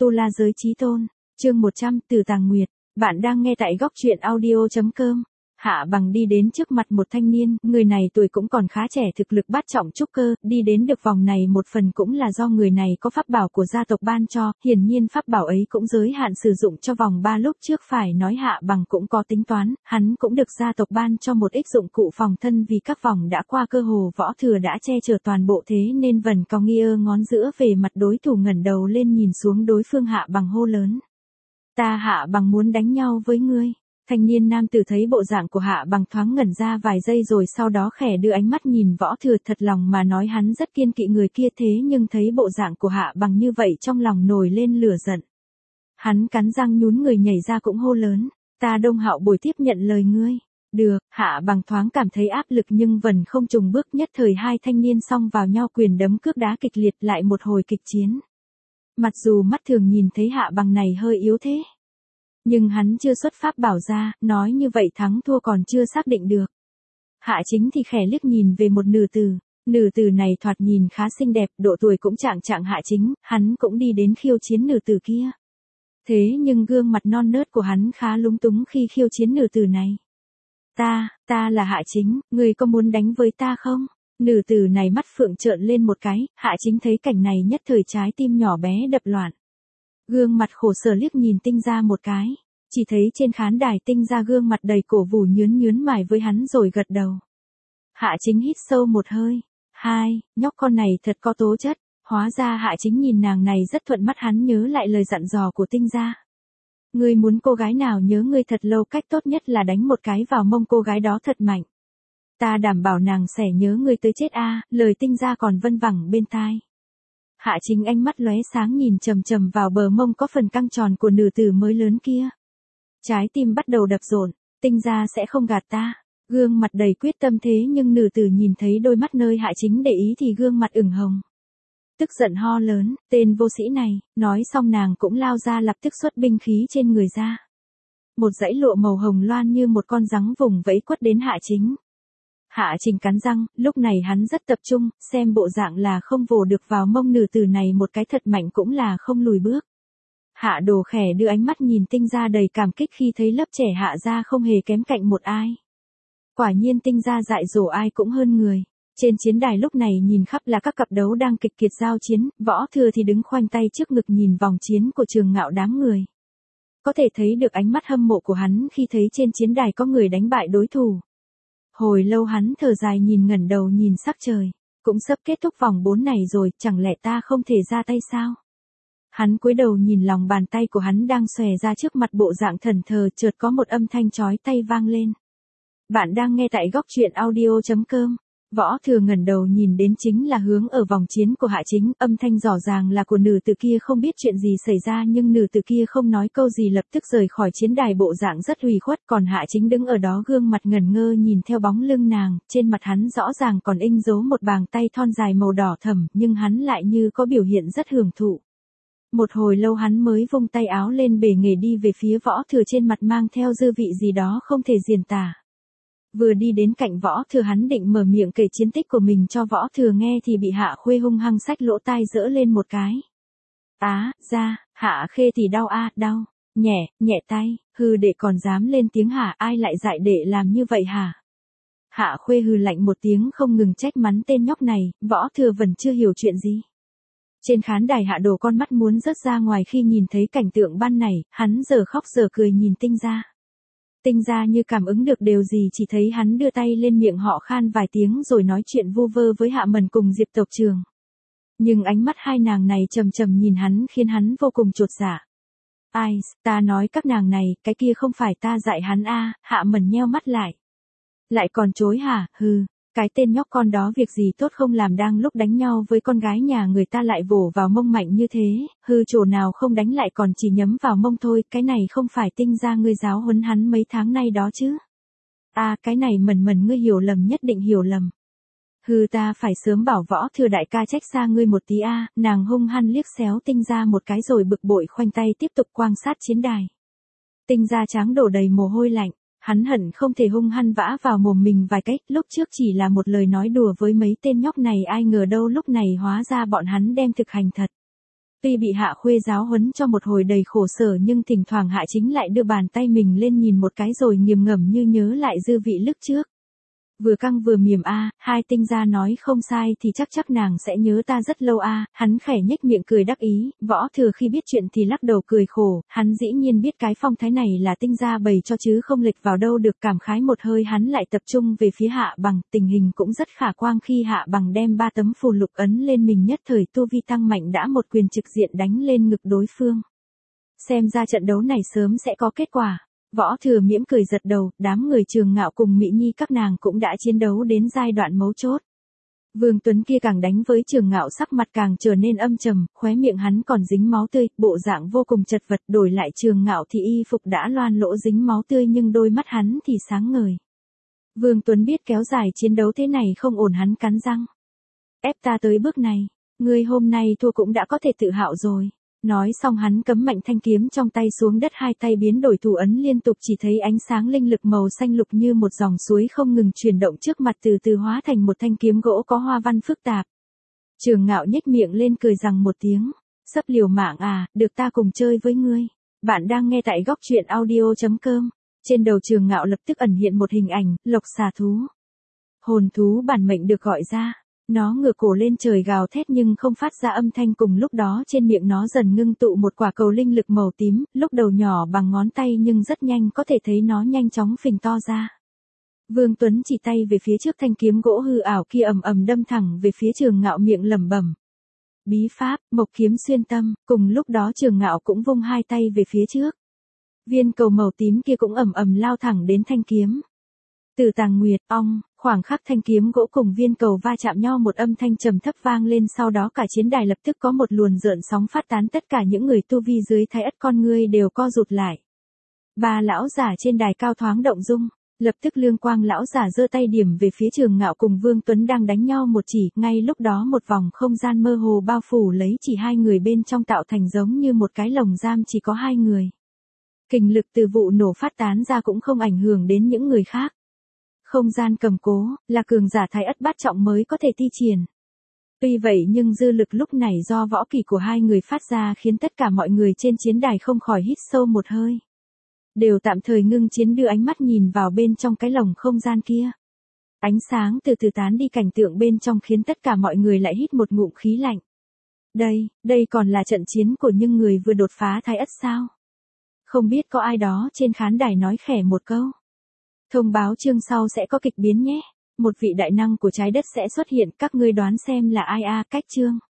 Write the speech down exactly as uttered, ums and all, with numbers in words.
Tu La Giới Chí Tôn, chương một trăm, Từ Tàng Nguyệt. Bạn đang nghe tại góc truyện audio chấm com. Hạ Bằng đi đến trước mặt một thanh niên, người này tuổi cũng còn khá trẻ, thực lực bát trọng trúc cơ, đi đến được vòng này một phần cũng là do người này có pháp bảo của gia tộc ban cho, hiển nhiên pháp bảo ấy cũng giới hạn sử dụng cho vòng ba, lúc trước phải nói Hạ Bằng cũng có tính toán, hắn cũng được gia tộc ban cho một ít dụng cụ phòng thân vì các vòng đã qua cơ hồ Võ Thừa đã che chở toàn bộ, thế nên vần cong nghia ngón giữa về mặt đối thủ, ngẩng đầu lên nhìn xuống đối phương. Hạ Bằng hô lớn: "Ta Hạ Bằng muốn đánh nhau với ngươi." Thanh niên nam tử thấy bộ dạng của Hạ Bằng thoáng ngẩn ra vài giây rồi sau đó khẽ đưa ánh mắt nhìn Võ Thừa, thật lòng mà nói hắn rất kiêng kỵ người kia, thế nhưng thấy bộ dạng của Hạ Bằng như vậy trong lòng nổi lên lửa giận. Hắn cắn răng nhún người nhảy ra cũng hô lớn: "Ta Đông Hạo Bồi tiếp nhận lời ngươi." "Được." Hạ Bằng thoáng cảm thấy áp lực nhưng vẫn không chùng bước, nhất thời hai thanh niên xông vào nhau, quyền đấm cước đá kịch liệt, lại một hồi kịch chiến. Mặc dù mắt thường nhìn thấy Hạ Bằng này hơi yếu thế, nhưng hắn chưa xuất pháp bảo ra, nói như vậy thắng thua còn chưa xác định được. Hạ Chính thì khẽ liếc nhìn về một nữ tử, nữ tử này thoạt nhìn khá xinh đẹp, độ tuổi cũng trạng trạng Hạ Chính, hắn cũng đi đến khiêu chiến nữ tử kia. Thế nhưng gương mặt non nớt của hắn khá lúng túng khi khiêu chiến nữ tử này. Ta, ta là Hạ Chính, ngươi có muốn đánh với ta không?" Nữ tử này mắt phượng trợn lên một cái, Hạ Chính thấy cảnh này nhất thời trái tim nhỏ bé đập loạn. Gương mặt khổ sở liếc nhìn Tinh Gia một cái, chỉ thấy trên khán đài Tinh Gia gương mặt đầy cổ vũ nhướn nhướn mày với hắn rồi gật đầu. Hạ Chính hít sâu một hơi, hai, nhóc con này thật có tố chất, hóa ra Hạ Chính nhìn nàng này rất thuận mắt, hắn nhớ lại lời dặn dò của Tinh Gia. Ngươi muốn cô gái nào nhớ ngươi thật lâu, cách tốt nhất là đánh một cái vào mông cô gái đó thật mạnh. Ta đảm bảo nàng sẽ nhớ ngươi tới chết a, à, lời Tinh Gia còn vân vẳng bên tai. Hạ Chính ánh mắt lóe sáng nhìn chầm chầm vào bờ mông có phần căng tròn của nữ tử mới lớn kia. Trái tim bắt đầu đập rộn, Tinh Gia sẽ không gạt ta. Gương mặt đầy quyết tâm, thế nhưng nữ tử nhìn thấy đôi mắt nơi Hạ Chính để ý thì gương mặt ửng hồng. Tức giận ho lớn: "Tên vô sĩ này!" Nói xong nàng cũng lao ra, lập tức xuất binh khí trên người ra. Một dãy lụa màu hồng loan như một con gióng vùng vẫy quất đến Hạ Chính. Hạ Chính cắn răng, lúc này hắn rất tập trung, xem bộ dạng là không vồ được vào mông nữ tử này một cái thật mạnh cũng là không lùi bước. Hạ Đồ khẽ đưa ánh mắt nhìn Tinh Gia đầy cảm kích khi thấy lớp trẻ Hạ gia không hề kém cạnh một ai. Quả nhiên Tinh Gia dạy dỗ ai cũng hơn người. Trên chiến đài lúc này nhìn khắp là các cặp đấu đang kịch kiệt giao chiến, Võ Thừa thì đứng khoanh tay trước ngực nhìn vòng chiến của Trường Ngạo đám người. Có thể thấy được ánh mắt hâm mộ của hắn khi thấy trên chiến đài có người đánh bại đối thủ. Hồi lâu hắn thở dài nhìn, ngẩng đầu nhìn sắc trời, cũng sắp kết thúc vòng bốn này rồi, chẳng lẽ ta không thể ra tay sao? Hắn cúi đầu nhìn lòng bàn tay của hắn đang xòe ra trước mặt, bộ dạng thẫn thờ, chợt có một âm thanh chói tai vang lên. Bạn đang nghe tại góc truyện audio chấm com. Võ Thừa ngẩng đầu nhìn đến chính là hướng ở vòng chiến của Hạ Chính, âm thanh rõ ràng là của nữ tử kia, không biết chuyện gì xảy ra nhưng nữ tử kia không nói câu gì, lập tức rời khỏi chiến đài, bộ dạng rất ủy khuất, còn Hạ Chính đứng ở đó gương mặt ngẩn ngơ nhìn theo bóng lưng nàng, trên mặt hắn rõ ràng còn in dấu một bàn tay thon dài màu đỏ thẫm, nhưng hắn lại như có biểu hiện rất hưởng thụ. Một hồi lâu hắn mới vung tay áo lên bề nghề đi về phía Võ Thừa, trên mặt mang theo dư vị gì đó không thể diễn tả. Vừa đi đến cạnh Võ Thừa hắn định mở miệng kể chiến tích của mình cho Võ Thừa nghe thì bị Hạ Khuê hung hăng xách lỗ tai giở lên một cái. Á, ra, Hạ Khê thì đau a, à, đau, nhẹ, nhẹ tay, hừ, đệ còn dám lên tiếng hả, ai lại dạy đệ làm như vậy hả? Hạ Khuê hừ lạnh một tiếng không ngừng trách mắng tên nhóc này, Võ Thừa vẫn chưa hiểu chuyện gì. Trên khán đài Hạ Đồ con mắt muốn rớt ra ngoài khi nhìn thấy cảnh tượng ban này, hắn giờ khóc giờ cười nhìn Tinh Gia. Tinh Gia như cảm ứng được điều gì, chỉ thấy hắn đưa tay lên miệng họ khan vài tiếng rồi nói chuyện vu vơ với Hạ Mần cùng Diệp Tộc Trường. Nhưng ánh mắt hai nàng này trầm trầm nhìn hắn khiến hắn vô cùng chột dạ. Ai, ta nói các nàng này, cái kia không phải ta dạy hắn a, à, Hạ Mần nheo mắt lại. Lại còn chối hả, hừ, cái tên nhóc con đó việc gì tốt không làm, đang lúc đánh nhau với con gái nhà người ta lại vồ vào mông mạnh như thế, hư chỗ nào không đánh lại còn chỉ nhắm vào mông thôi, cái này không phải Tinh Gia ngươi giáo huấn hắn mấy tháng nay đó chứ? À, cái này Mần Mần ngươi hiểu lầm, nhất định hiểu lầm. Hư, ta phải sớm bảo Võ Thừa đại ca trách xa ngươi một tí a, à, nàng hung hăng liếc xéo Tinh Gia một cái rồi bực bội khoanh tay tiếp tục quan sát chiến đài. Tinh Gia tráng đổ đầy mồ hôi lạnh. Hắn hận không thể hung hăng vã vào mồm mình vài cách, lúc trước chỉ là một lời nói đùa với mấy tên nhóc này, ai ngờ đâu lúc này hóa ra bọn hắn đem thực hành thật. Tuy bị Hạ Khuê giáo huấn cho một hồi đầy khổ sở nhưng thỉnh thoảng Hạ Chính lại đưa bàn tay mình lên nhìn một cái rồi nghiềm ngẫm như nhớ lại dư vị lúc trước. Vừa căng vừa mềm a, à, hai tinh gia nói không sai thì chắc chắc nàng sẽ nhớ ta rất lâu a, à. Hắn khẽ nhếch miệng cười đắc ý, Võ Thừa khi biết chuyện thì lắc đầu cười khổ, hắn dĩ nhiên biết cái phong thái này là tinh gia bày cho chứ không lệch vào đâu được, cảm khái một hơi hắn lại tập trung về phía Hạ Bằng, tình hình cũng rất khả quan khi Hạ Bằng đem ba tấm phù lục ấn lên mình nhất thời tu vi tăng mạnh đã một quyền trực diện đánh lên ngực đối phương. Xem ra trận đấu này sớm sẽ có kết quả. Võ Thừa mỉm cười giật đầu, đám người Trường Ngạo cùng Mỹ Nhi các nàng cũng đã chiến đấu đến giai đoạn mấu chốt. Vương Tuấn kia càng đánh với Trường Ngạo sắc mặt càng trở nên âm trầm, khóe miệng hắn còn dính máu tươi, bộ dạng vô cùng chật vật, đổi lại Trường Ngạo thì y phục đã loang lỗ dính máu tươi nhưng đôi mắt hắn thì sáng ngời. Vương Tuấn biết kéo dài chiến đấu thế này không ổn, hắn cắn răng. Ép ta tới bước này, ngươi hôm nay thua cũng đã có thể tự hạo rồi. Nói xong hắn cấm mạnh thanh kiếm trong tay xuống đất, hai tay biến đổi thủ ấn liên tục, chỉ thấy ánh sáng linh lực màu xanh lục như một dòng suối không ngừng chuyển động trước mặt, từ từ hóa thành một thanh kiếm gỗ có hoa văn phức tạp. Trường Ngạo nhếch miệng lên cười rằng một tiếng, sắp liều mạng à, được ta cùng chơi với ngươi. Bạn đang nghe tại góc truyện audio chấm com. Trên đầu Trường Ngạo lập tức ẩn hiện một hình ảnh, lộc xà thú. Hồn thú bản mệnh được gọi ra. Nó ngửa cổ lên trời gào thét nhưng không phát ra âm thanh, cùng lúc đó trên miệng nó dần ngưng tụ một quả cầu linh lực màu tím, lúc đầu nhỏ bằng ngón tay nhưng rất nhanh có thể thấy nó nhanh chóng phình to ra. Vương Tuấn chỉ tay về phía trước thanh kiếm gỗ hư ảo kia ầm ầm đâm thẳng về phía Trường Ngạo, miệng lẩm bẩm. Bí pháp, mộc kiếm xuyên tâm, cùng lúc đó Trường Ngạo cũng vung hai tay về phía trước. Viên cầu màu tím kia cũng ầm ầm lao thẳng đến thanh kiếm. Từ Tàng Nguyệt, ong, khoảng khắc thanh kiếm gỗ cùng viên cầu va chạm nhau, một âm thanh trầm thấp vang lên, sau đó cả chiến đài lập tức có một luồng rợn sóng phát tán, tất cả những người tu vi dưới Thái Ất con ngươi đều co rụt lại. Ba lão giả trên đài cao thoáng động dung, lập tức Lương Quang lão giả giơ tay điểm về phía Trường Ngạo cùng Vương Tuấn đang đánh nhau một chỉ, ngay lúc đó một vòng không gian mơ hồ bao phủ lấy chỉ hai người, bên trong tạo thành giống như một cái lồng giam chỉ có hai người. Kình lực từ vụ nổ phát tán ra cũng không ảnh hưởng đến những người khác. Không gian cầm cố, là cường giả Thái Ất bát trọng mới có thể thi triển. Tuy vậy nhưng dư lực lúc này do võ kỹ của hai người phát ra khiến tất cả mọi người trên chiến đài không khỏi hít sâu một hơi. Đều tạm thời ngưng chiến, đưa ánh mắt nhìn vào bên trong cái lồng không gian kia. Ánh sáng từ từ tán đi, cảnh tượng bên trong khiến tất cả mọi người lại hít một ngụm khí lạnh. Đây, đây còn là trận chiến của những người vừa đột phá Thái Ất sao? Không biết có ai đó trên khán đài nói khẽ một câu. Thông báo chương sau sẽ có kịch biến nhé. Một vị đại năng của trái đất sẽ xuất hiện, các ngươi đoán xem là ai a? Cách chương.